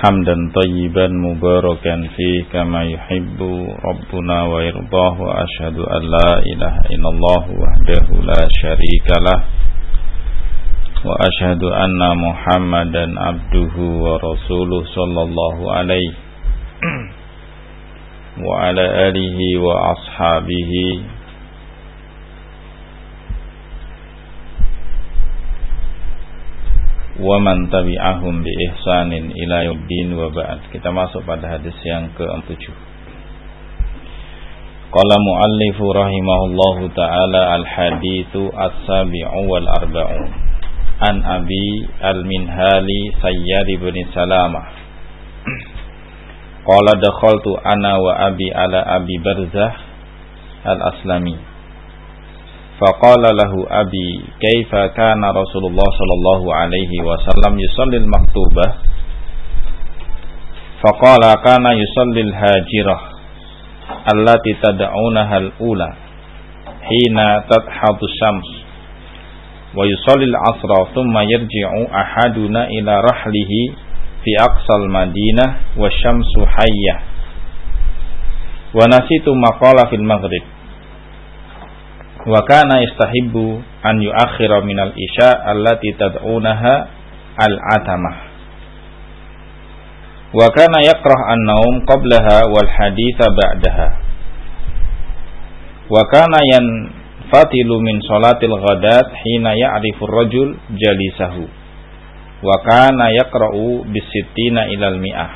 حمدا طيبا مباركا فيه كما يحب ربنا ويرضاه وأشهد أن لا إله إلا الله وحده لا شريك له وأشهد أن محمدا عبده ورسوله صلى الله عليه وعلى آله وأصحابه wa man tabi'ahum bi ihsanin ila yaumiddin wa ba'd. Kita masuk pada hadis yang ke-7. Qala muallifu rahimahullahu ta'ala al-haditsu as-sabi'u wal arba'un an Abi al-Minhali Sayyad ibn Salamah qala dakhaltu ana wa abi ala Abi Barzah al-Aslami faqala lahu abi kaifa kana Rasulullah sallallahu alaihi wasallam yusalli al-maktubah faqala kana yusalli al-hajirah allati tad'unaha al-ula hina tadhhabu syams wa yusalli al-'asra thumma yarji'u ahaduna ila rahlihi fi aqsal madinah wa syamsu hayyah wa nasitu ma qala fil maghrib wa kana istahibbu an yu'akhkhira minal isya allati tad'unaha al-atamah wa kana yakrah an-naum qablaha wal haditha ba'daha wa kana yanfatilu min salatil ghadat hina ya'rifu ar-rajul jalisahu wa kana yaqra'u bis-sittina ilal mi'ah.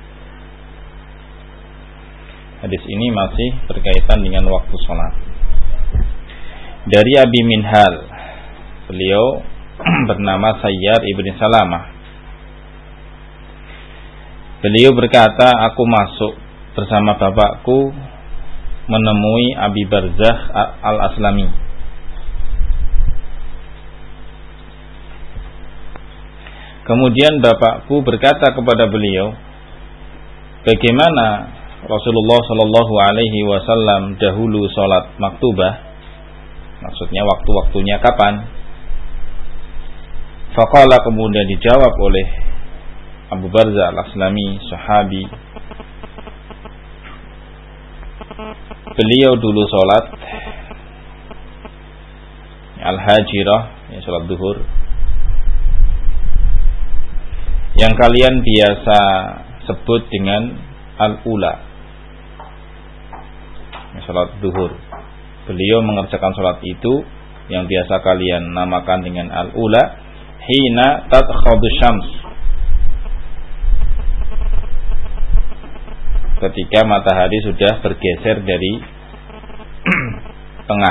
Hadis ini masih berkaitan dengan waktu salat. Dari Abi Minhal, beliau bernama Sayyad ibn Salamah. Beliau berkata, aku masuk bersama bapakku menemui Abi Barzah al-Aslami. Kemudian bapakku berkata kepada beliau, bagaimana Rasulullah Shallallahu Alaihi Wasallam dahulu sholat maktubah? Maksudnya waktu-waktunya kapan? Faqala, kemudian dijawab oleh Abu Barzah al-Aslami, sahabi. Beliau dulu sholat al-hajirah, ya, sholat duhur, yang kalian biasa sebut dengan al-ula, ya, sholat duhur. Beliau mengerjakan sholat itu yang biasa kalian namakan dengan al-ula hina tadkhadu syams, ketika matahari sudah bergeser dari tengah,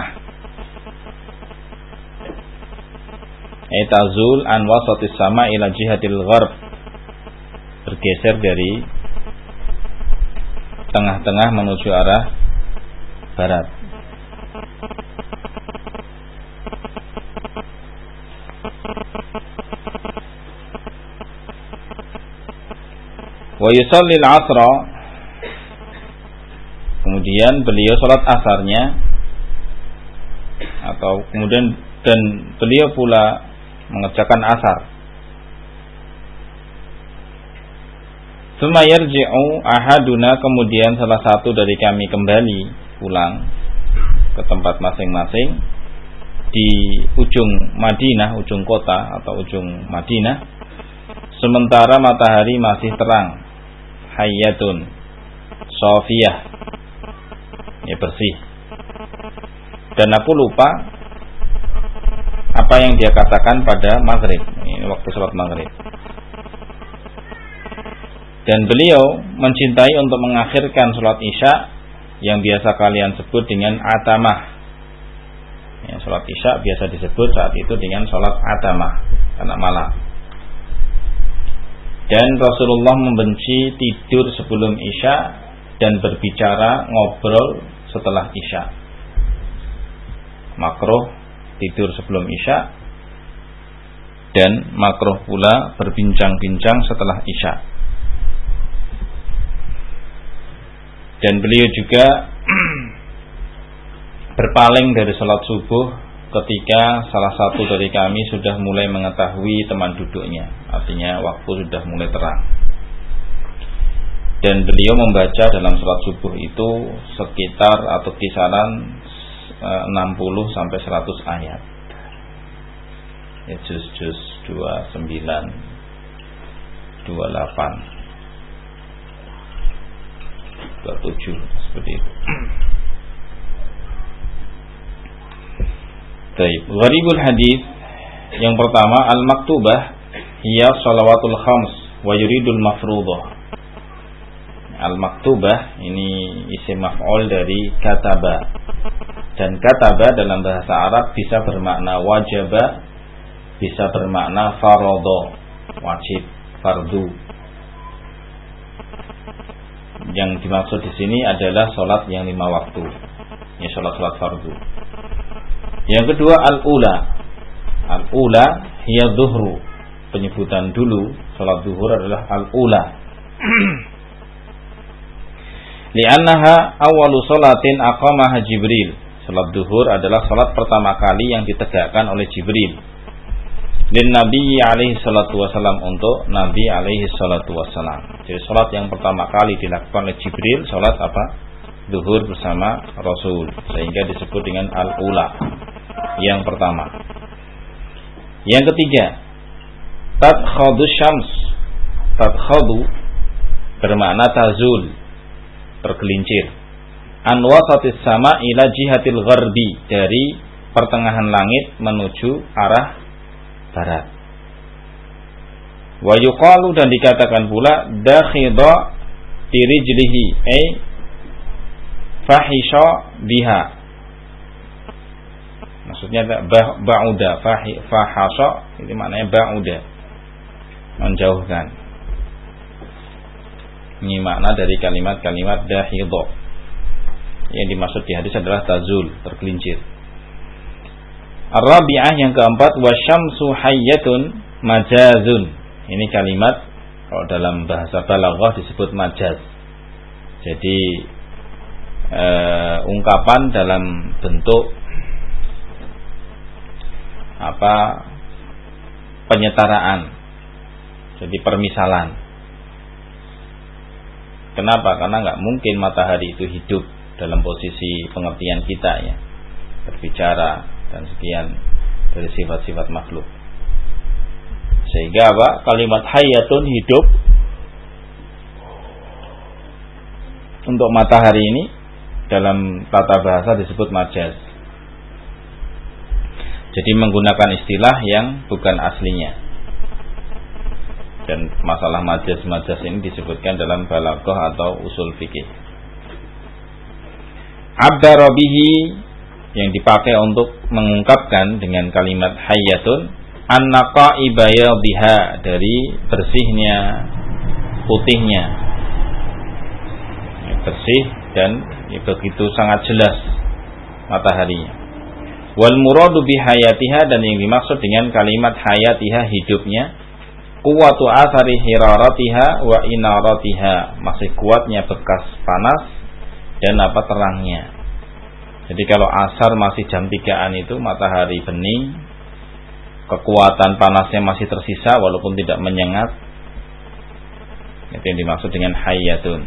tazul an wasatis sama ila jihatil gharb, bergeser dari tengah-tengah menuju arah barat. Wa yusalli al-'asra, kemudian beliau salat asarnya, atau kemudian dan beliau pula mengerjakan asar. Tsumma yarji'u ahaduna, kemudian salah satu dari kami kembali pulang ke tempat masing-masing di ujung Madinah, ujung kota atau ujung Madinah, sementara matahari masih terang, hayyatun, safiyah, ya, bersih. Dan aku lupa apa yang dia katakan pada maghrib, ini waktu sholat maghrib. Dan beliau mencintai untuk mengakhirkan sholat isya yang biasa kalian sebut dengan atamah. Ya, sholat isya biasa disebut saat itu dengan sholat atamah, karena malam. Dan Rasulullah membenci tidur sebelum isya dan berbicara ngobrol setelah isya. Makruh tidur sebelum isya dan makruh pula berbincang-bincang setelah isya. Dan beliau juga berpaling dari salat subuh ketika salah satu dari kami sudah mulai mengetahui teman duduknya, artinya waktu sudah mulai terang. Dan beliau membaca dalam salat subuh itu sekitar atau kisaran 60 sampai 100 ayat. Ya, juz 29, 28, 27 seperti itu. Baik, gharibul hadis yang pertama al-maktubah hiya shalawatul khams wa yuridul mafruḍah. Al-maktubah ini isim maf'ul dari kataba. Dan kataba dalam bahasa Arab bisa bermakna wajaba, bisa bermakna faradha, wajib, fardu. Yang dimaksud di sini adalah salat yang 5 waktu. Ya, salat fardu. Yang kedua al-ula. Al-ula hiya dhuhru. Penyebutan dulu salat zuhur adalah al-ula. Li'annaha awwalu salatin aqamaha Jibril. Salat zuhur adalah salat pertama kali yang ditegakkan oleh Jibril. Dan Nabi alaihi salatu wasallam, untuk Nabi alaihi salatu wasallam. Jadi salat yang pertama kali dilakukan oleh Jibril, salat apa? Zuhur bersama Rasul, sehingga disebut dengan al-ula. Yang pertama. Yang ketiga, tadkhadu syams. Tadkhadu bermakna tazul, tergelincir. An wasatis sama ila jihatil gharbi, dari pertengahan langit menuju arah barat. Wa yuqalu, dan dikatakan pula dakhidha tirijlihi ay fahisha biha. Maksudnya ba'uda, fahasha itu maknanya ba'uda, menjauhkan. Ini makna dari kalimat-kalimat dahidha. Yang dimaksud di hadis adalah tazul, tergelincir. Ar-rabi'ah yang keempat, wasyamsu hayyatun majazun. Ini kalimat kalau dalam bahasa balaghah disebut majaz. Jadi ungkapan dalam bentuk penyetaraan. Jadi permisalan. Kenapa? Karena nggak mungkin matahari itu hidup dalam posisi pengertian kita, ya, berbicara dan sekian dari sifat-sifat makhluk. Sehingga kalimat hayyatun, hidup, untuk matahari ini dalam tata bahasa disebut majaz. Jadi menggunakan istilah yang bukan aslinya. Dan masalah majaz-majaz ini disebutkan dalam balaghah atau usul fikih. Abbara bihi, yang dipakai untuk mengungkapkan dengan kalimat hayyatun, an-naqa'i bayadhiha, dari bersihnya, putihnya, bersih dan begitu sangat jelas mataharinya. Wal muradu bihayatiha, dan yang dimaksud dengan kalimat hayatiha, hidupnya, quwwatu athari hiraratiha wa inaratiha, masih kuatnya bekas panas dan terangnya. Jadi kalau asar masih jam 3-an itu matahari bening, kekuatan panasnya masih tersisa walaupun tidak menyengat. Itu yang dimaksud dengan hayyatun.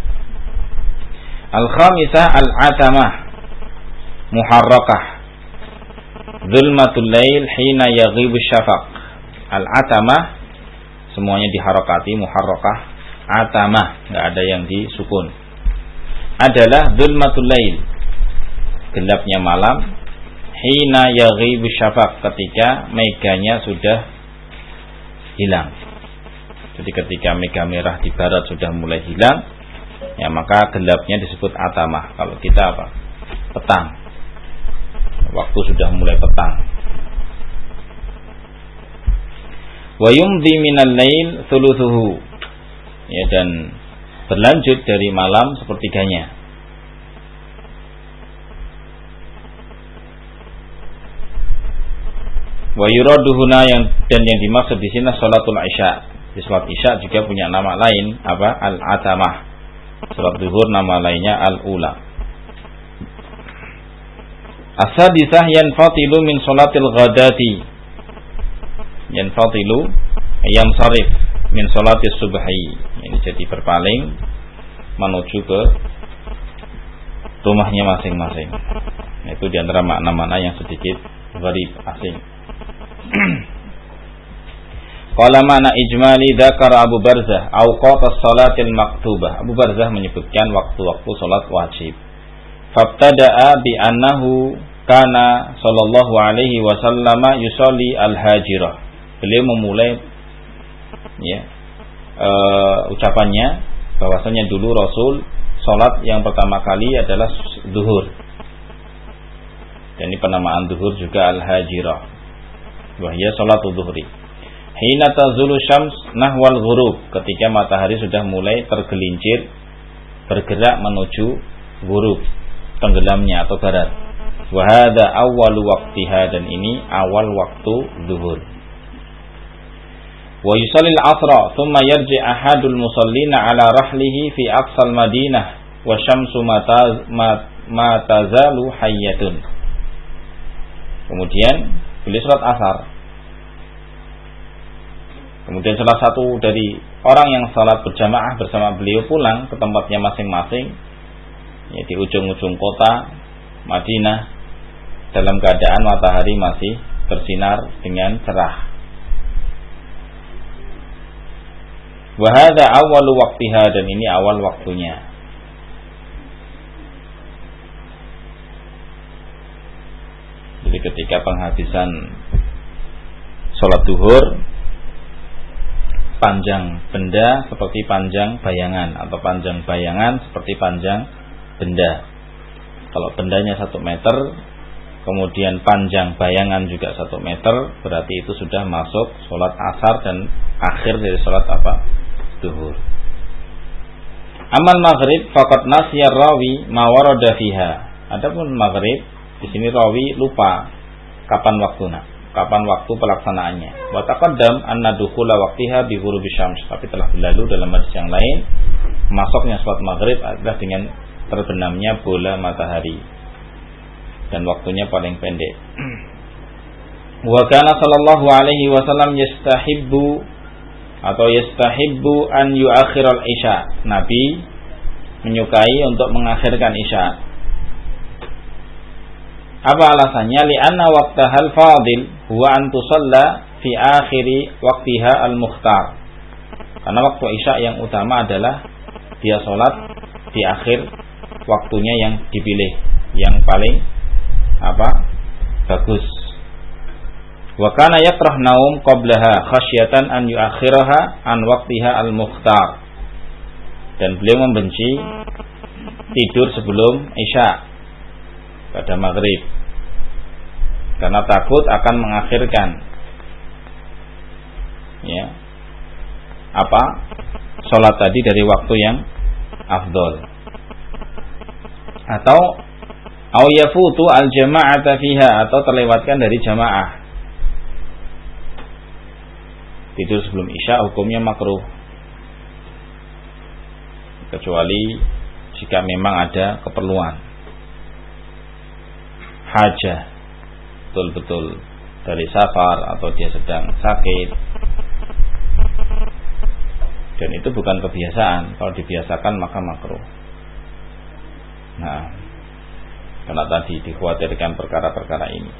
Al-khamisah al-atamah muharrakah, zulmatul lail hina yaghibu syafaq. Al-atamah semuanya diharakati, muharrakah. Atamah enggak ada yang disukun. Adalah zulmatul lail, gelapnya malam, hina yaghibu syafaq, ketika meganya sudah hilang. Jadi ketika mega merah di barat sudah mulai hilang, ya maka gelapnya disebut atamah. Kalau kita petang. Waktu sudah mulai petang. Wa yumdi minal lail thuluthuhu, ya, dan berlanjut dari malam sepertiganya. Wa yuraduhuna, dan yang dimaksud di sini salatul isya. Di salat isya juga punya nama lain, al-atamah. Salat zuhur nama lainnya al-ula. As-sadisah yanfatilu min salatil ghadati. Yanfatilu yamsarif min salatis subhi. Ini jadi berpaling menuju ke rumahnya masing-masing. Itu diantara makna-makna yang sedikit gharib, asing. Qala mana ijmali dzakara Abu Barzah awqat as-salatil maktubah. Abu Barzah menyebutkan waktu-waktu salat wajib. Fabtada'a bi annahu kana sallallahu alaihi wasallam yusalli al-hajirah. Beliau memulai ucapannya bahwasanya dulu Rasul salat yang pertama kali adalah zuhur. Dan ini penamaan zuhur juga al-hajirah. Wahya salatu zuhri. Hina tazulu syams nahwal ghurub, ketika matahari sudah mulai tergelincir bergerak menuju ghurub, tenggelamnya atau barat. Wa hadza awwalu waqtiha, dan ini awal waktu zuhur. Wa yusalli al-'asra thumma yarji ahadul musallina ala rahlihi fi aqsal madinah wa syamsu ma tazalu hayyatun. Kemudian beliau salat asar. Kemudian salah satu dari orang yang salat berjamaah bersama beliau pulang ke tempatnya masing-masing, di ujung-ujung kota Madinah, dalam keadaan matahari masih bersinar dengan cerah. Wa hadza awwalu waqtiha, dan ini awal waktunya. Jadi ketika penghabisan salat zuhur, panjang benda seperti panjang bayangan, atau panjang bayangan seperti panjang benda. Kalau bendanya 1 meter, kemudian panjang bayangan juga 1 meter, berarti itu sudah masuk sholat asar dan akhir dari sholat apa? Zuhur. Amal maghrib faqad nasiya rawi ma warada fiha. Adapun maghrib, di sini rawi lupa kapan waktu pelaksanaannya. Wa taqaddam anna dukhula waqtiha bi ghurubi syams, tapi telah berlalu dalam hadis yang lain masuknya salat maghrib adalah dengan terbenamnya bola matahari dan waktunya paling pendek. Wa kana sallallahu alaihi wasallam yastahibbu an yu'akhiral isya. Nabi menyukai untuk mengakhirkan isya. Apa alasannya? Li'anna waqtahal fadil huwa an tusalla fi akhiri waqtiha al-mukhtar. Karena waktu isya yang utama adalah dia salat di akhir waktunya yang dipilih, yang paling bagus. Wa kana yakrah naum qablaha khasyatan an yuakhiraha an waqtiha al-mukhtar. Dan beliau membenci tidur sebelum isya pada maghrib, karena takut akan mengakhirkan sholat tadi dari waktu yang afdol, atau yafutu al-jama'ata fiha, atau terlewatkan dari jamaah. Tidur sebelum isya hukumnya makruh, kecuali jika memang ada keperluan hajah, betul-betul dari safar atau dia sedang sakit, dan itu bukan kebiasaan. Kalau dibiasakan maka makruh. Nah, karena tadi dikhawatirkan perkara-perkara ini.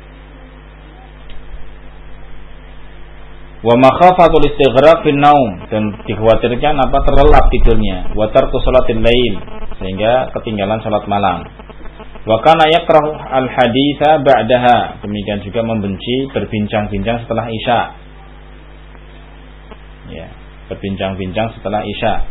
Wa makhafatul istighraq fin naum, dan dikhawatirkan terlelap tidurnya. Wa tarku salatil lail, sehingga ketinggalan salat malam. Wa kana yakrahu al-haditsa ba'daha, demikian juga membenci berbincang-bincang setelah isya. Berbincang-bincang setelah isya.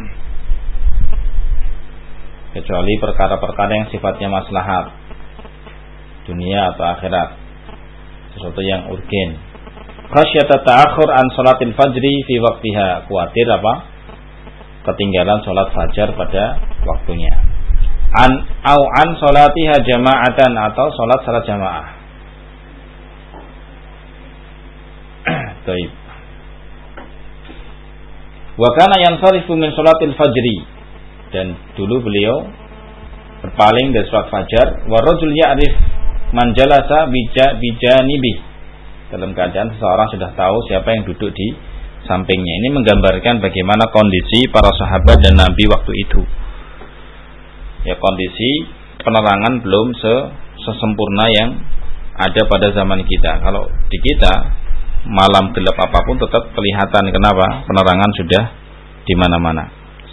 Kecuali perkara-perkara yang sifatnya maslahat dunia atau akhirat, sesuatu yang urgen. Khasyata ta'akhur an salatil fajri fi waqtiha, khawatir ketinggalan salat fajar pada waktunya. An salatiha jama'atan, atau salat secara jamaah. Baik. Wa kana yansarifu min salatil fajri, dan dulu beliau berpaling dari salat fajar. Wa rajul ya'rif man jalasa bijanibi, dalam keadaan seseorang sudah tahu siapa yang duduk di sampingnya. Ini menggambarkan bagaimana kondisi para sahabat dan Nabi waktu itu. Ya, kondisi penerangan belum sesempurna yang ada pada zaman kita. Kalau di kita malam gelap apapun tetap kelihatan. Kenapa? Penerangan sudah di mana-mana.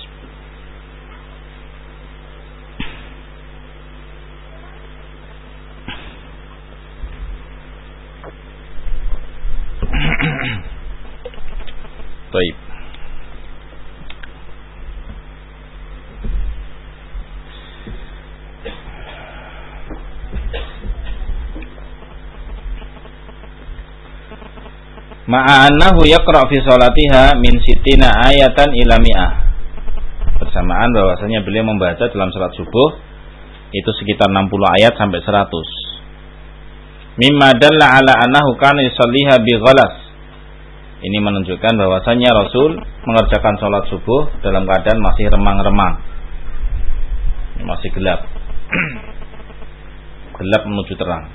Baik. Ma'anahu yaqra' fi salatiha min sittina ayatan ila mi'ah. Bersamaan bahwasanya beliau membaca dalam salat subuh itu sekitar 60 ayat sampai 100. Mimma dalla ala annahu kana yusalliha bi ghalas. Ini menunjukkan bahwasanya Rasul mengerjakan salat subuh dalam keadaan masih remang-remang. Masih gelap. Gelap menuju terang.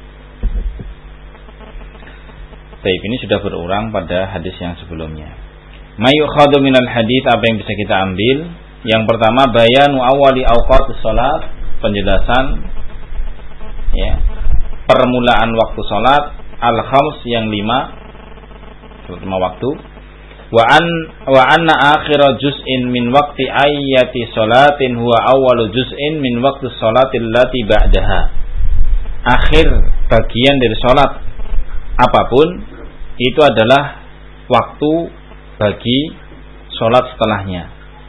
Baik, ini sudah berulang pada hadis yang sebelumnya. Mayukhadu minal hadis, apa yang bisa kita ambil? Yang pertama, bayanu awali awqatis salat, penjelasan ya, permulaan waktu salat al-khams yang 5 waktu. Wa anna akhira juz'in min waqti ayati salatin huwa awwalu juz'in min waqti salatil lati ba'daha. Akhir bagian dari salat apapun itu adalah waktu bagi sholat setelahnya.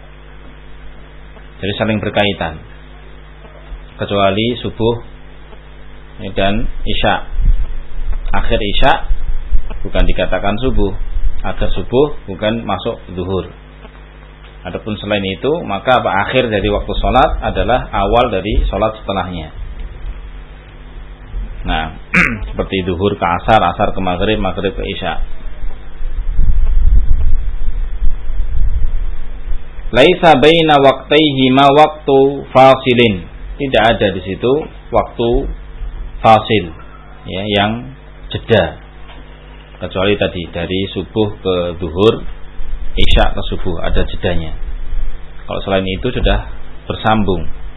Jadi saling berkaitan. Kecuali subuh dan isya. Akhir isya bukan dikatakan subuh. Akhir subuh bukan masuk zuhur. Adapun selain itu, maka akhir dari waktu sholat adalah awal dari sholat setelahnya. Nah, seperti zuhur ke asar, asar ke maghrib, maghrib ke isya. Laisa baina waqtaihi ma waqtu fasilin. Tidak ada di situ waktu fasil, ya, yang jeda. Kecuali tadi dari subuh ke zuhur, isya ke subuh ada jedanya. Kalau selain itu sudah bersambung.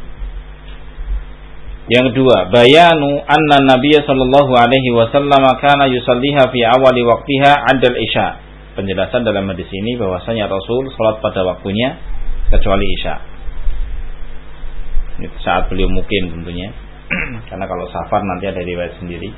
Yang kedua, bayanu anna Nabiya sallallahu alaihi wasallam kana yusalliha fi awali waqtiha 'adal isya. Penjelasan dalam hadis ini bahwasanya Rasul salat pada waktunya kecuali isya. Ini saat beliau mukim tentunya. Karena kalau safar nanti ada riwayat sendiri.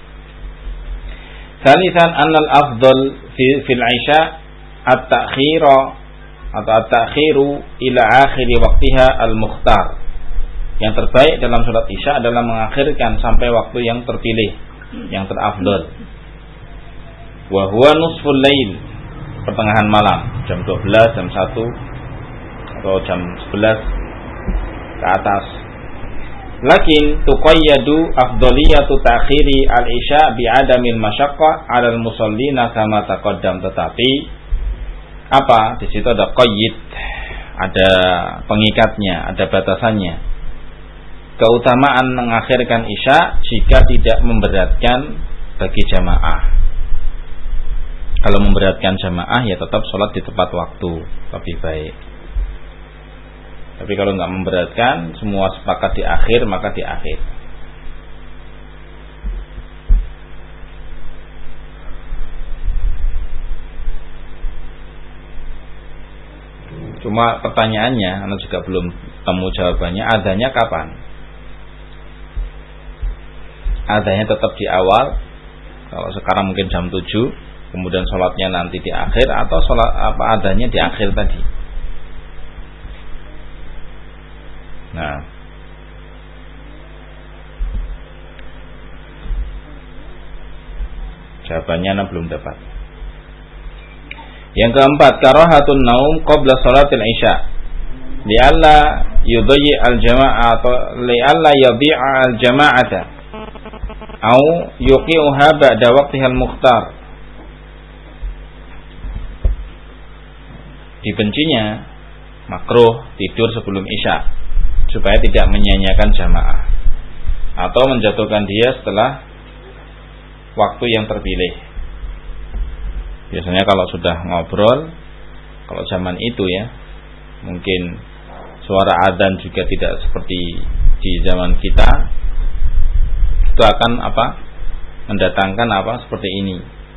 Salisan annal afdal fil isya at-ta'khira atau at-ta'khiru ila akhir waqtiha al-mukhtar. Yang terbaik dalam sholat isya adalah mengakhirkan sampai waktu yang terpilih, yang terafdal. Wa huwa nusful lail, pertengahan malam, jam 12, jam 1 atau jam 11 ke atas. Lakin tuqayyadu afdaliyatu ta'khiri al-isya bi'adamil masyaqqah 'alal musallina kama taqaddam. Tetapi apa? Di situ ada qayyid, ada pengikatnya, ada batasannya. Keutamaan mengakhirkan isya jika tidak memberatkan bagi jamaah. Kalau memberatkan jamaah ya tetap sholat di tepat waktu, lebih baik. Tapi kalau nggak memberatkan, semua sepakat di akhir, maka di akhir. Cuma pertanyaannya, Anda juga belum temu jawabannya, adanya kapan? Adanya tetap di awal. Kalau sekarang mungkin jam 7, kemudian sholatnya nanti di akhir, atau sholat apa adanya di akhir tadi. Nah, jawabannya Anda belum dapat. Yang keempat, karahatun naum qabla sholatil isya. Li'alla yudhi al-jama'ah atau li'alla yadhi'a al-jama'ata au yuqi'uha ba'da waqtiha al-mukhtar. Dibencinya makruh tidur sebelum isya supaya tidak menyia-nyiakan jamaah atau menjatuhkan dia setelah waktu yang terpilih. Biasanya kalau sudah ngobrol, kalau zaman itu ya, mungkin suara adzan juga tidak seperti di zaman kita, itu akan mendatangkan seperti ini.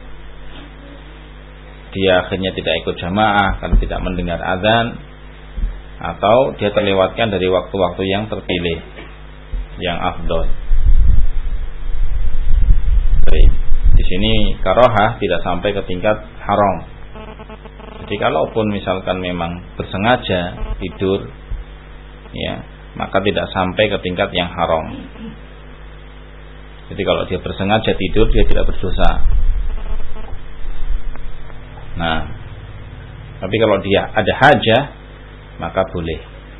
Dia akhirnya tidak ikut jamaah karena tidak mendengar adzan, atau dia terlewatkan dari waktu-waktu yang terpilih, yang afdol. Baik, di sini karohah tidak sampai ke tingkat haram. Jadi kalaupun misalkan memang bersengaja tidur, ya, maka tidak sampai ke tingkat yang haram. Jadi kalau dia bersengaja tidur, dia tidak berdosa. Nah, tapi kalau dia ada hajah, maka boleh.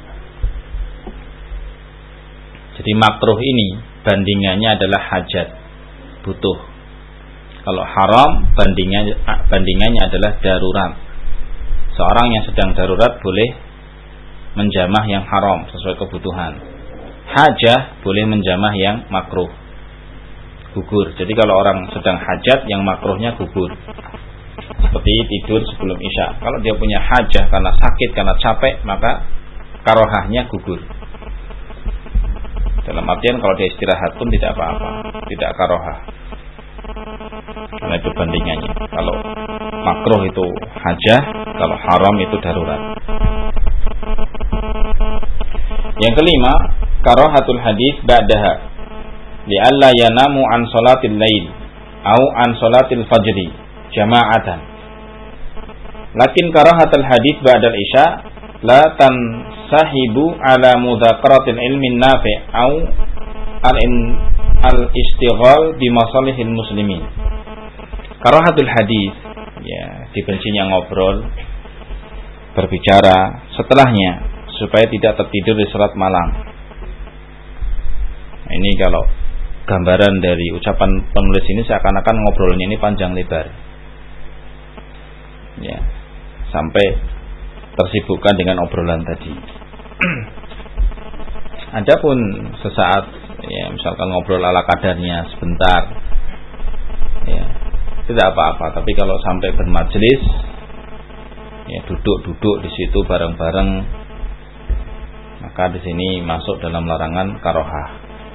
Jadi makruh ini bandingannya adalah hajat, butuh. Kalau haram bandingannya adalah darurat. Seorang yang sedang darurat boleh menjamah yang haram sesuai kebutuhan. Hajah boleh menjamah yang makruh, gugur. Jadi kalau orang sedang hajat, yang makruhnya gugur. Seperti tidur sebelum isya. Kalau dia punya hajah karena sakit, karena capek, maka karohahnya gugur. Dalam artian kalau dia istirahat pun tidak apa-apa, tidak karohah. Karena itu bandingannya. Kalau makruh itu hajah, kalau haram itu darurat. Yang kelima, karohatul hadis ba'daha li'alla yanamu an salatil lail au an salatil fajri jama'atan. Lakin karahatul hadis ba'dal isya la tansahibu ala mudhakaratil ilmin nafi' au al-istighal bi masalihil muslimin. Karahatul hadis, ya, dibencinya ngobrol, berbicara setelahnya supaya tidak tertidur di salat malam. Ini kalau gambaran dari ucapan penulis ini seakan-akan ngobrolnya ini panjang lebar, ya, sampai tersibukkan dengan obrolan tadi. Adapun sesaat, ya, misalkan ngobrol ala kadarnya sebentar, ya, tidak apa-apa. Tapi kalau sampai bermajelis, ya, duduk di situ bareng-bareng, maka di sini masuk dalam larangan karohah.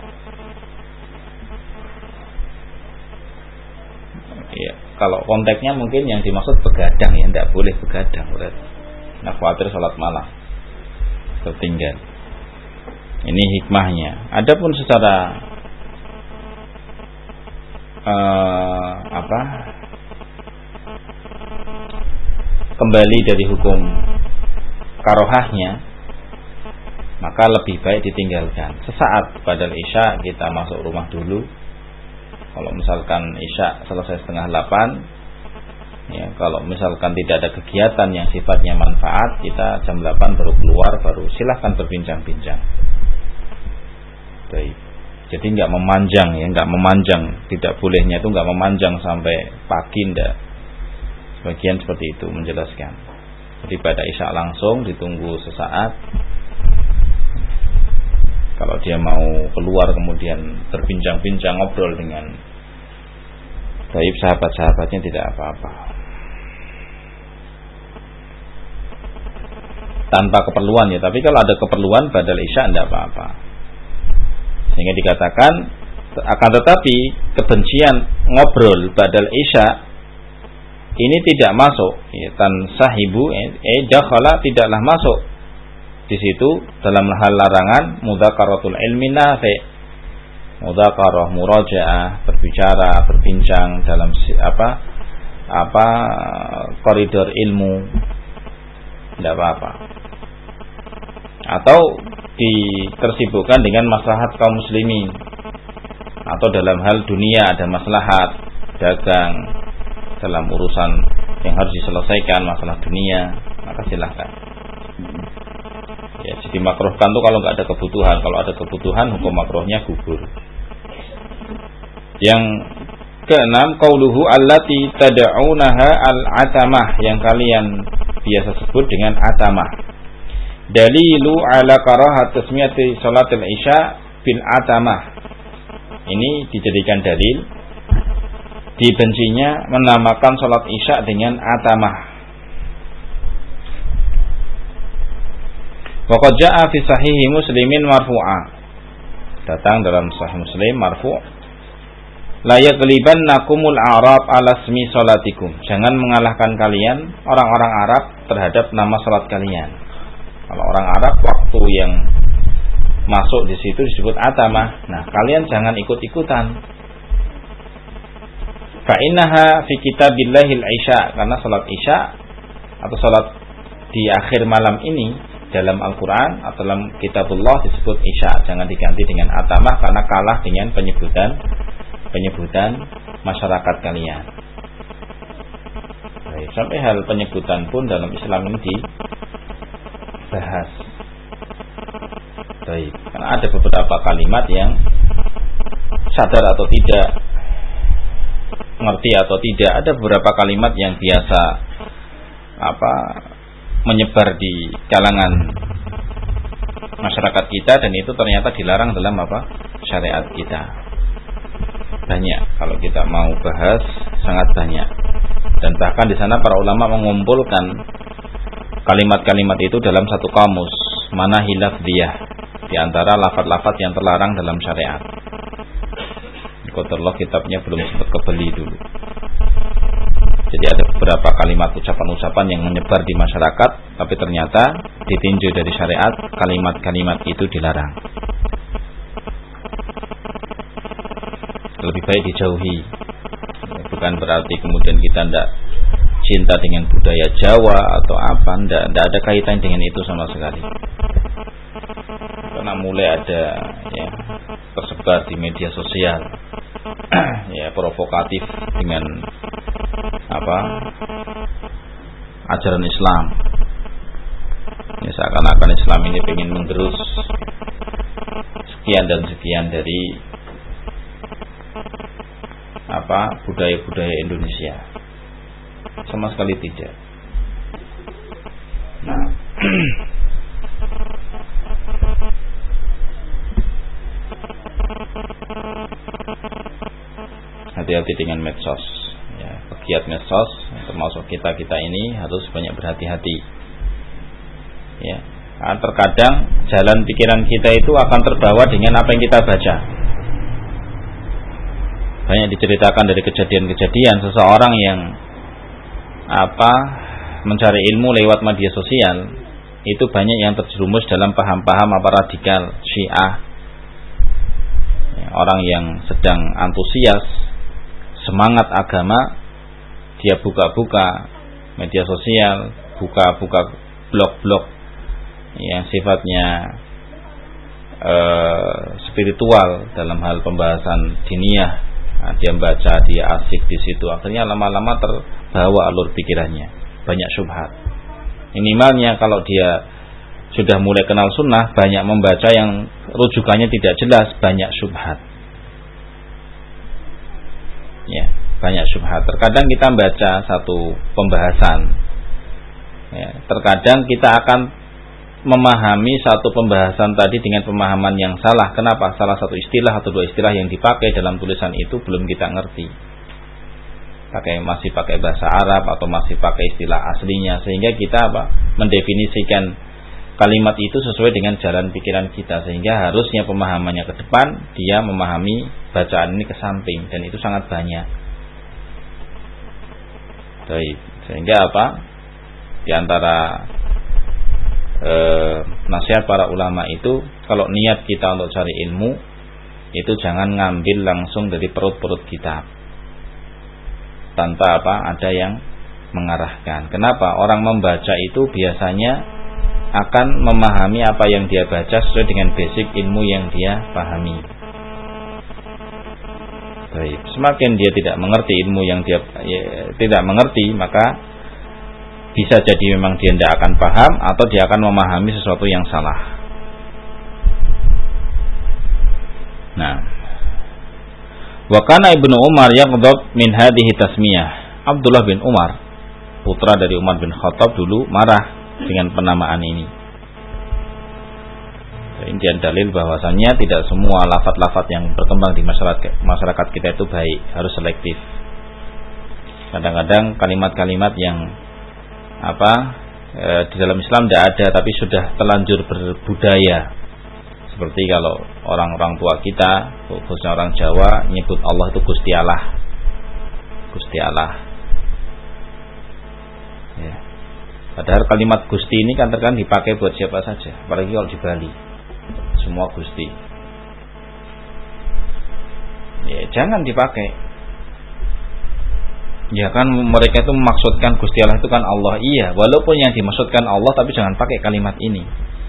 Ya, kalau konteksnya mungkin yang dimaksud begadang, ya, tidak boleh begadang, berarti. Nah, khawatir sholat malam tertinggal. Ini hikmahnya. Adapun secara kembali dari hukum karohahnya, maka lebih baik ditinggalkan. Sesaat badal isya kita masuk rumah dulu. Kalau misalkan isya selesai 7:30, ya, kalau misalkan tidak ada kegiatan yang sifatnya manfaat, kita jam 8 baru keluar, baru silahkan berbincang-bincang. Baik. Jadi nggak memanjang, ya, nggak memanjang. Tidak bolehnya itu nggak memanjang sampai pagi, ndak. Sebagian seperti itu menjelaskan. Jadi pada isya langsung ditunggu sesaat. Kalau dia mau keluar kemudian berbincang-bincang, ngobrol dengan baik sahabat-sahabatnya, tidak apa-apa. Tanpa keperluan, ya. Tapi kalau ada keperluan badal isya tidak apa-apa. Sehingga dikatakan, akan tetapi kebencian ngobrol badal isya ini tidak masuk, ya, tan sahibu dakhala tidaklah masuk di situ dalam hal larangan mudhakaratul ilmi nafi', mudhakarah, murajaah, berbicara, berbincang dalam koridor ilmu, tidak apa-apa. Atau tersibukkan dengan maslahat kaum muslimin, atau dalam hal dunia ada maslahat dagang, dalam urusan yang harus diselesaikan masalah dunia, maka silahkan. Ya, jadi makruhkan tuh kalau nggak ada kebutuhan. Kalau ada kebutuhan, hukum makruhnya gugur. Yang keenam, qauluhu allati tad'unaha al-atamah, yang kalian biasa sebut dengan atamah. Dalilu ala karahat tasmiyati salatil isya bil atamah. Ini dijadikan dalil dibencinya menamakan salat isya dengan atamah. Wa qad jaa'a fi sahihi Muslimin marfu'a. Datang dalam Sahih Muslim marfu'. La yaghlibannakumul a'rab ala ismi salatikum. Jangan mengalahkan kalian orang-orang Arab terhadap nama salat kalian. Kalau orang Arab waktu yang masuk di situ disebut atamah. Nah, kalian jangan ikut-ikutan. Fa innaha fi kitabillahil isya, karena salat isya atau salat di akhir malam ini dalam Al-Qur'an atau dalam kitabullah disebut isya. Jangan diganti dengan atamah karena kalah dengan penyebutan masyarakat kalian. Baik, sampai hal penyebutan pun dalam Islam ini dibahas. Baik, karena ada beberapa kalimat yang sadar atau tidak, ngerti atau tidak, ada beberapa kalimat yang biasa menyebar di kalangan masyarakat kita dan itu ternyata dilarang dalam syariat kita. Banyak, kalau kita mau bahas sangat banyak. Dan bahkan di sana para ulama mengumpulkan kalimat-kalimat itu dalam satu kamus, Manahil Lafdiyah, di antara lafaz-lafaz yang terlarang dalam syariat. Qadarullah kitabnya belum sempat kebeli dulu. Jadi ada beberapa kalimat ucapan-ucapan yang menyebar di masyarakat, tapi ternyata ditinjau dari syariat, kalimat-kalimat itu dilarang. Lebih baik dijauhi. Bukan berarti kemudian kita tidak cinta dengan budaya Jawa atau apa, tidak ada kaitan dengan itu sama sekali. Karena mulai ada tersebar di media sosial provokatif dengan ajaran Islam. Seakan-akan Islam ini ingin menggerus sekian dan sekian dari budaya-budaya Indonesia. Sama sekali tidak. Nah, hati-hati dengan medsos. Pegiat medsos, termasuk kita ini harus banyak berhati-hati. Terkadang jalan pikiran kita itu akan terbawa dengan apa yang kita baca. Banyak diceritakan dari kejadian-kejadian seseorang yang mencari ilmu lewat media sosial, itu banyak yang terjerumus dalam paham-paham radikal Syiah. Orang yang sedang antusias, semangat agama, dia buka-buka media sosial, buka-buka blog-blog yang sifatnya spiritual dalam hal pembahasan diniyah. Dia baca, dia asik di situ, akhirnya lama-lama terbawa alur pikirannya, banyak syubhat. Minimalnya kalau dia sudah mulai kenal sunnah, banyak membaca yang rujukannya tidak jelas, banyak syubhat. Banyak syubhat. Terkadang kita baca satu pembahasan, terkadang kita akan memahami satu pembahasan tadi dengan pemahaman yang salah. Kenapa? Salah satu istilah atau dua istilah yang dipakai dalam tulisan itu belum kita ngerti. Masih pakai bahasa Arab atau masih pakai istilah aslinya, sehingga kita mendefinisikan kalimat itu sesuai dengan jalan pikiran kita, sehingga harusnya pemahamannya ke depan, dia memahami bacaan ini ke samping, dan itu sangat banyak. Sehingga di antara nasihat para ulama itu, kalau niat kita untuk cari ilmu itu jangan ngambil langsung dari perut-perut kitab tanpa ada yang mengarahkan. Kenapa? Orang membaca itu biasanya akan memahami apa yang dia baca sesuai dengan basic ilmu yang dia pahami. Semakin dia tidak mengerti ilmu yang dia tidak mengerti, maka bisa jadi memang dia tidak akan paham atau dia akan memahami sesuatu yang salah. Nah, wa kana Ibnu Umar yaghdab min hadhihi tasmiyah. Abdullah bin Umar, putra dari Umar bin Khattab, dulu marah dengan penamaan ini. Ini dalil bahwasannya tidak semua lafaz-lafaz yang berkembang di masyarakat kita itu baik, harus selektif. Kadang-kadang kalimat-kalimat yang di dalam Islam tidak ada, tapi sudah terlanjur berbudaya. Seperti kalau orang-orang tua kita, khususnya orang Jawa, nyebut Allah itu Gusti Allah. Gusti Allah. Ya. Padahal kalimat Gusti ini kan terkadang dipakai buat siapa saja, apalagi kalau di Bali. Semua Gusti. Ya, jangan dipakai. Ya kan mereka itu memaksudkan Gusti Allah itu kan Allah. Iya, walaupun yang dimaksudkan Allah, tapi jangan pakai kalimat ini.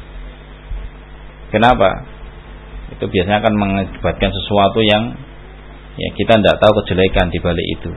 Kenapa? Itu biasanya akan mengakibatkan sesuatu yang ya kita tidak tahu kejelekan di balik itu.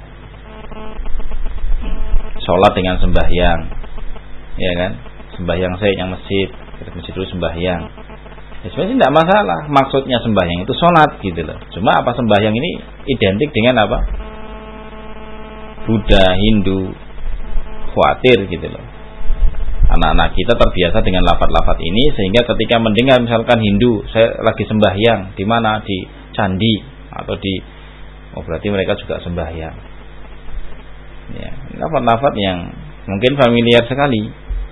Sholat dengan sembahyang, ya kan? Sembahyang saya yang masjid dulu sembahyang. Ya, sebenarnya tidak masalah. Maksudnya sembahyang itu sholat gitu loh. Cuma apa sembahyang ini identik dengan apa? Buddha, Hindu, khawatir gitu loh. Anak-anak kita terbiasa dengan lafaz-lafaz ini, sehingga ketika mendengar misalkan Hindu, saya lagi sembahyang, di mana? Di candi atau di, oh berarti mereka juga sembahyang. Ya, lafaz-lafaz yang mungkin familiar sekali,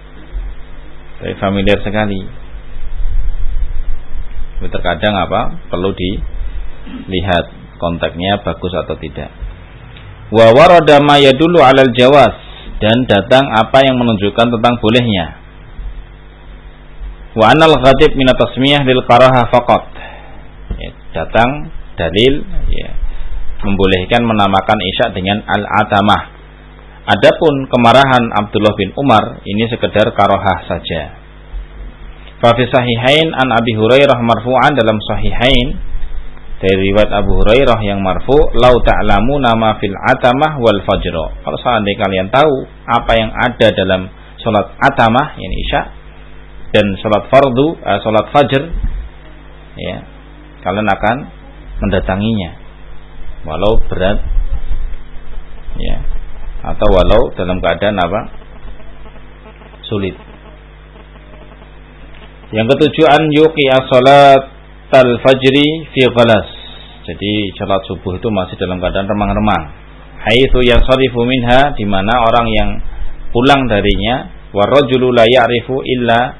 terkadang apa? Perlu dilihat konteksnya bagus atau tidak. Wa warada ma yadullu 'alal jawaz, dan datang apa yang menunjukkan tentang bolehnya. Wa anal ghadib min at-tasmiyah lil karaha faqat. Ya, datang dalil ya, membolehkan menamakan Isya dengan al-atamah. Adapun kemarahan Abdullah bin Umar ini sekedar karahah saja. Fa fi sahihain an Abi Hurairah marfu'an, dalam sahihain dari riwayat Abu Hurairah yang marfu, lau ta'lamu nama fil atamah wal fajr. Kalau seandainya kalian tahu apa yang ada dalam salat atamah, yakni Isya, dan salat fardu, salat fajr, ya, kalian akan mendatanginya walau berat, ya, atau walau dalam keadaan apa? Sulit. Yang ketujuh, an yuqi'a salat al-fajri fi ghalas. Jadi salat subuh itu masih dalam keadaan remang-remang. Haitsu yansarifu minha, di mana orang yang pulang darinya, warajulu la ya'rifu illa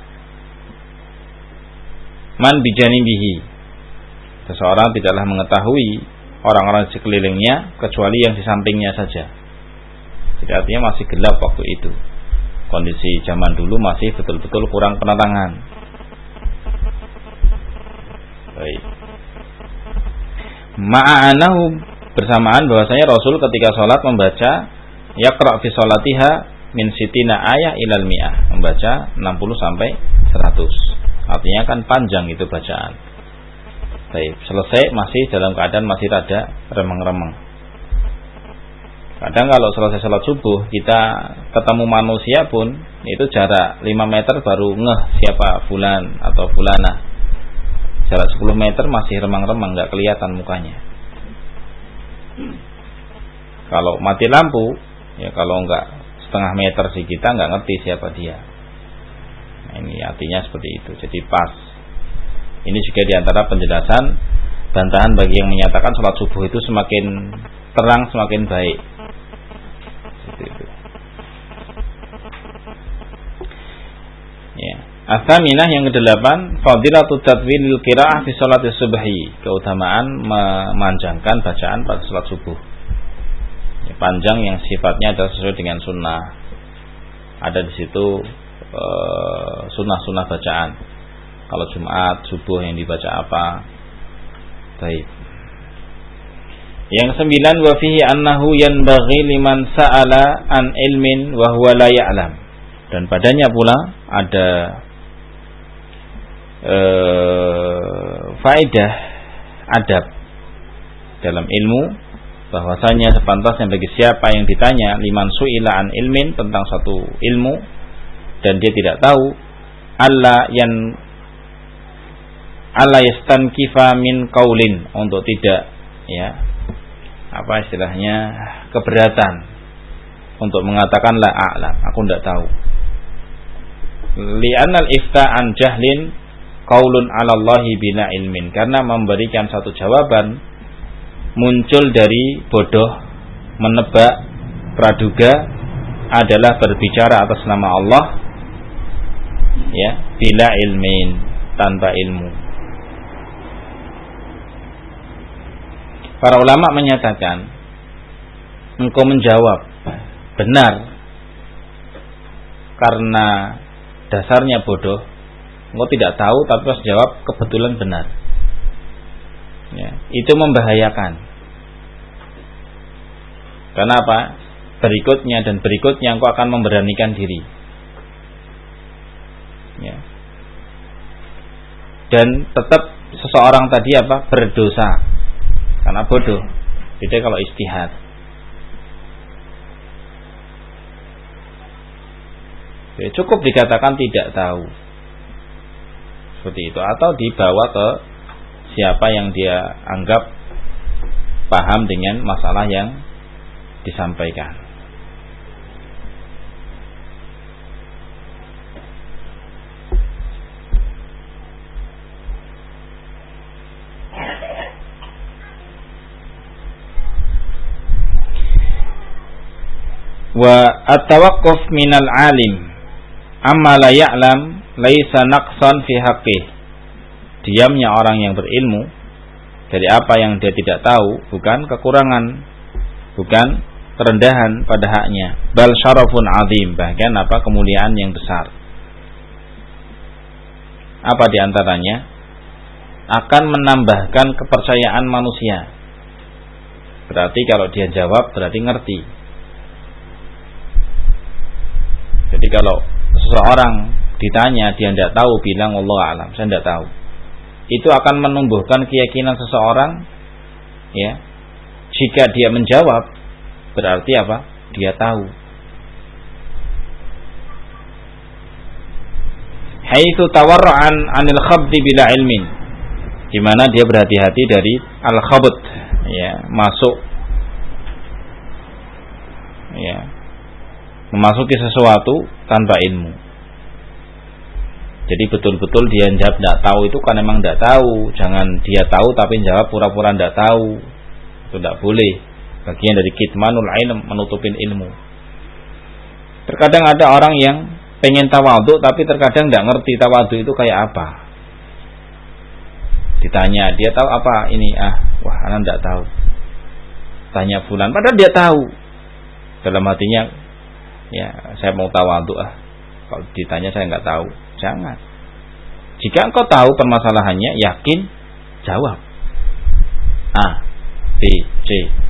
man bijanibihi. Seseorang tidaklah mengetahui orang-orang di sekelilingnya kecuali yang di sampingnya saja. Jadi artinya masih gelap waktu itu. Kondisi zaman dulu masih betul-betul kurang penerangan. Baik. Ma'anahu, bersamaan bahwasanya Rasul ketika sholat membaca yaqra fi sholatiha min sitina ayah ilal mi'ah, membaca 60 sampai 100. Artinya kan panjang itu bacaan. Baik, selesai masih dalam keadaan masih rada remeng-remeng. Kadang kalau selesai sholat subuh kita ketemu manusia pun itu jarak 5 meter baru ngeh siapa fulan atau fulana. Jarak 10 meter masih remang-remang, nggak kelihatan mukanya. Kalau mati lampu, ya kalau nggak setengah meter sih kita nggak ngerti siapa dia. Nah, ini artinya seperti itu. Jadi pas. Ini juga diantara penjelasan bantahan bagi yang menyatakan sholat subuh itu semakin terang semakin baik. Seperti itu. Ya. As-saminah, yang ke-8, fadilatut tatwilil qiraah fi sholati subhi, keutamaan memanjangkan bacaan pada salat subuh. Ya, panjang yang sifatnya adalah sesuai dengan sunnah. Ada di situ sunnah-sunnah bacaan. Kalau Jumat subuh yang dibaca apa? Baik. Yang 9, wa fihi annahu yanbaghi liman sa'ala an ilmin wa huwa la ya'lam. Dan padanya pula ada faedah adab dalam ilmu, bahwasanya sepantasnya bagi siapa yang ditanya liman su'ila an ilmin, tentang satu ilmu dan dia tidak tahu, alla yastankifa min qaulin, untuk tidak ya apa istilahnya keberatan untuk mengatakan la a'lam, aku tidak tahu. Li'annal ifta'an jahlin qaulun 'ala Allahi bila ilmin, karena memberikan satu jawaban muncul dari bodoh, menebak, praduga, adalah berbicara atas nama Allah, ya, bila ilmin, tanpa ilmu. Para ulama menyatakan, engkau menjawab benar karena dasarnya bodoh, engkau tidak tahu tapi pas jawab kebetulan benar, ya, itu membahayakan. Karena apa? Berikutnya dan berikutnya engkau akan memberanikan diri, ya. Dan tetap seseorang tadi apa? Berdosa karena bodoh. Beda kalau ijtihad. Ya, cukup dikatakan tidak tahu, seperti itu, atau dibawa ke siapa yang dia anggap paham dengan masalah yang disampaikan. Wa at-tawaqquf minal alim amma la ya'lam laisa naqsan fi haqqih. Diamnya orang yang berilmu dari apa yang dia tidak tahu bukan kekurangan, bukan kerendahan pada haknya, bal syarafun azim, bahkan apa, kemuliaan yang besar. Apa diantaranya? Akan menambahkan kepercayaan manusia. Berarti kalau dia jawab berarti ngerti. Jadi kalau seseorang ditanya dia tidak tahu, bilang wallahu a'lam, saya tidak tahu. Itu akan menumbuhkan keyakinan seseorang, ya. Jika dia menjawab berarti apa? Dia tahu. Haitsu tawarra'an 'anil khabdi bila ilmin. Di mana dia berhati-hati dari al-khabd, ya, masuk, ya, memasuki sesuatu tanpa ilmu. Jadi betul-betul dia jawab tidak tahu itu kan memang tidak tahu. Jangan dia tahu tapi jawab pura-pura tidak tahu. Itu tidak boleh. Bagian dari kitmanul ilm, menutupin ilmu. Terkadang ada orang yang pengen tawadhu tapi terkadang tidak ngerti tawadhu itu kayak apa. Ditanya, dia tahu apa ini? Wah, anak tidak tahu. Tanya fulan, padahal dia tahu. Dalam hatinya, ya, saya mau tawadhu. Kalau ditanya saya nggak tahu. Jangan. Jika engkau tahu permasalahannya, yakin, jawab. A, B, C.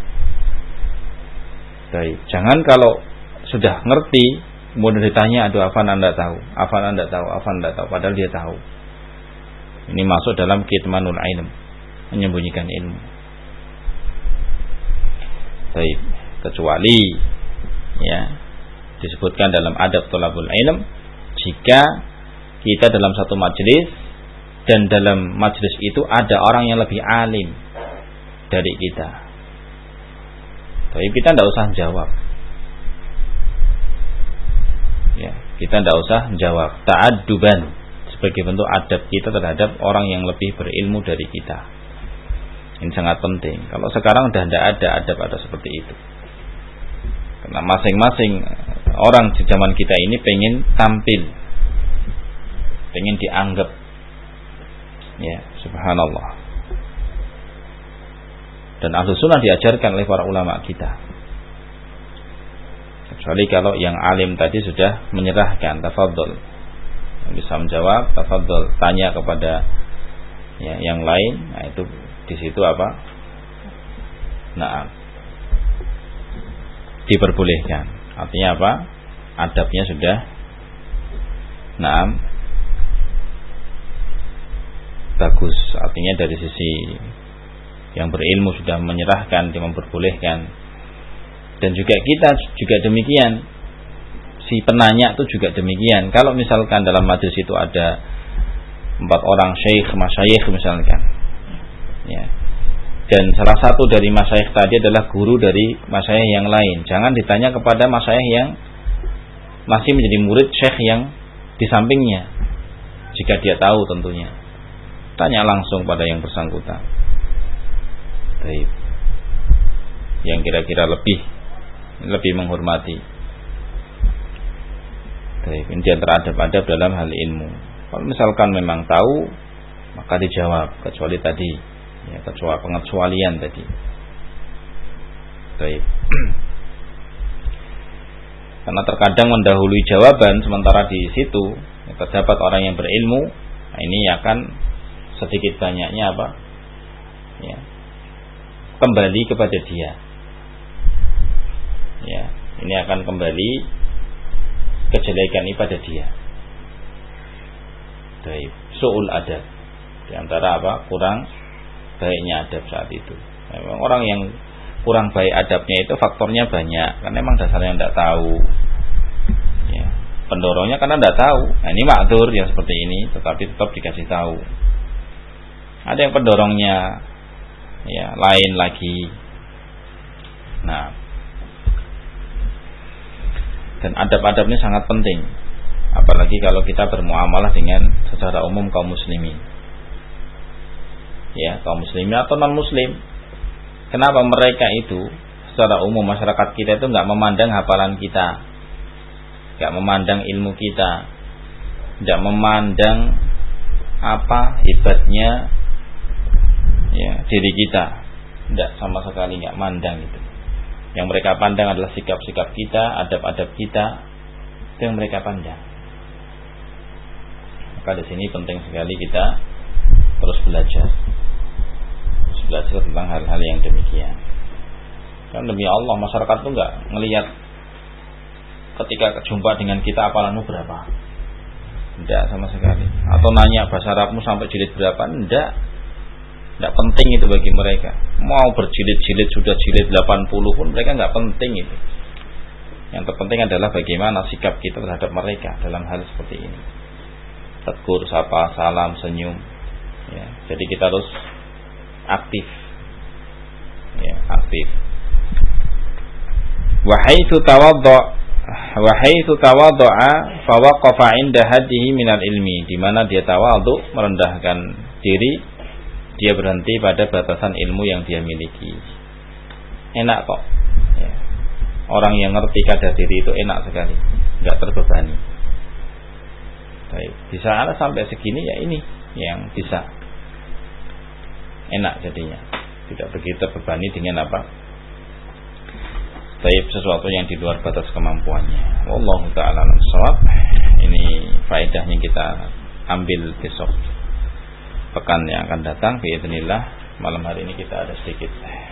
Baik. Jangan kalau sudah ngerti kemudian ditanya, aduh, afan anda tahu, afan anda tahu, afan anda tahu, padahal dia tahu. Ini masuk dalam kitmanul ilm, menyembunyikan ilmu. Baik. Kecuali, ya, disebutkan dalam adab thalabul ilm, jika kita dalam satu majelis dan dalam majelis itu ada orang yang lebih alim dari kita, tapi kita tidak usah jawab, ya, kita tidak usah jawab, ta'adduban, sebagai bentuk adab kita terhadap orang yang lebih berilmu dari kita. Ini sangat penting. Kalau sekarang sudah tidak ada adab seperti itu, karena masing-masing orang di zaman kita ini pengen tampil, pengen dianggap, ya, subhanallah. Dan Ahlus Sunnah diajarkan oleh para ulama kita. Kecuali kalau yang alim tadi sudah menyerahkan, tafadhol, yang bisa menjawab, tafadhol, tanya kepada, ya, yang lain. Nah, itu di situ apa? Nah, diperbolehkan. Artinya apa? Adabnya sudah, bagus. Artinya dari sisi yang berilmu sudah menyerahkan, dia memperbolehkan. Dan juga kita juga demikian. Si penanya itu juga demikian. Kalau misalkan dalam majelis itu ada 4 orang syekh, masyayikh misalkan, ya, dan salah satu dari masyayikh tadi adalah guru dari masyayikh yang lain, jangan ditanya kepada masyayikh yang masih menjadi murid syekh yang di sampingnya. Jika dia tahu tentunya, tanya langsung pada yang bersangkutan. Baik. Yang kira-kira lebih menghormati. Ini di antara adab-adab dalam hal ilmu. Kalau misalkan memang tahu, maka dijawab, kecuali tadi, ya, kecuali pengecualian tadi. Baik. Karena terkadang mendahului jawaban, sementara di situ terdapat orang yang berilmu, nah ini akan sedikit banyaknya apa? Ya, kembali kepada dia. Ya, ini akan kembali kejelekan pada dia. Baik, su'ul adab. Di antara apa? Kurang baiknya adab saat itu. Memang orang yang kurang baik adabnya itu faktornya banyak, karena memang dasarnya tidak tahu. Ya, pendorongnya karena tidak tahu. Nah, ini ma'dzur yang seperti ini, tetapi tetap dikasih tahu. Ada yang pendorongnya ya lain lagi. Nah, dan adab-adab ini sangat penting, apalagi kalau kita bermuamalah dengan secara umum kaum muslimin. Ya, kaum muslimin atau non muslim. Kenapa mereka itu secara umum masyarakat kita itu nggak memandang hafalan kita, nggak memandang ilmu kita, nggak memandang apa hebatnya ya diri kita, nggak sama sekali nggak mandang itu. Yang mereka pandang adalah sikap-sikap kita, adab-adab kita, itu yang mereka pandang. Maka di sini penting sekali kita terus belajar tentang hal-hal yang demikian. Kan demi Allah masyarakat itu enggak ngelihat ketika jumpa dengan kita hafalanmu berapa. Enggak sama sekali. Atau nanya bahasa Arabmu sampai jilid berapa? Enggak penting itu bagi mereka. Mau berjilid-jilid sudah jilid 80 pun mereka enggak penting itu. Yang terpenting adalah bagaimana sikap kita terhadap mereka dalam hal seperti ini. Tegur, sapa, salam, senyum. Ya, jadi kita harus aktif. Ya, aktif. Wa haitsu tawaddu'a fa waqafa 'inda haddihi minal ilmi, di mana dia tawadhu, merendahkan diri, dia berhenti pada batasan ilmu yang dia miliki. Enak kok. Ya. Orang yang ngerti kadar diri itu enak sekali, enggak terbebani. Baik, bisa ada sampai segini ya ini yang bisa. Enak jadinya, tidak begitu terbebani dengan apa? Baik, sesuatu yang di luar batas kemampuannya. Wallahu ta'ala a'lam bishawab. Ini faedahnya kita ambil besok pekan yang akan datang. Biidznillah, malam hari ini kita ada sedikit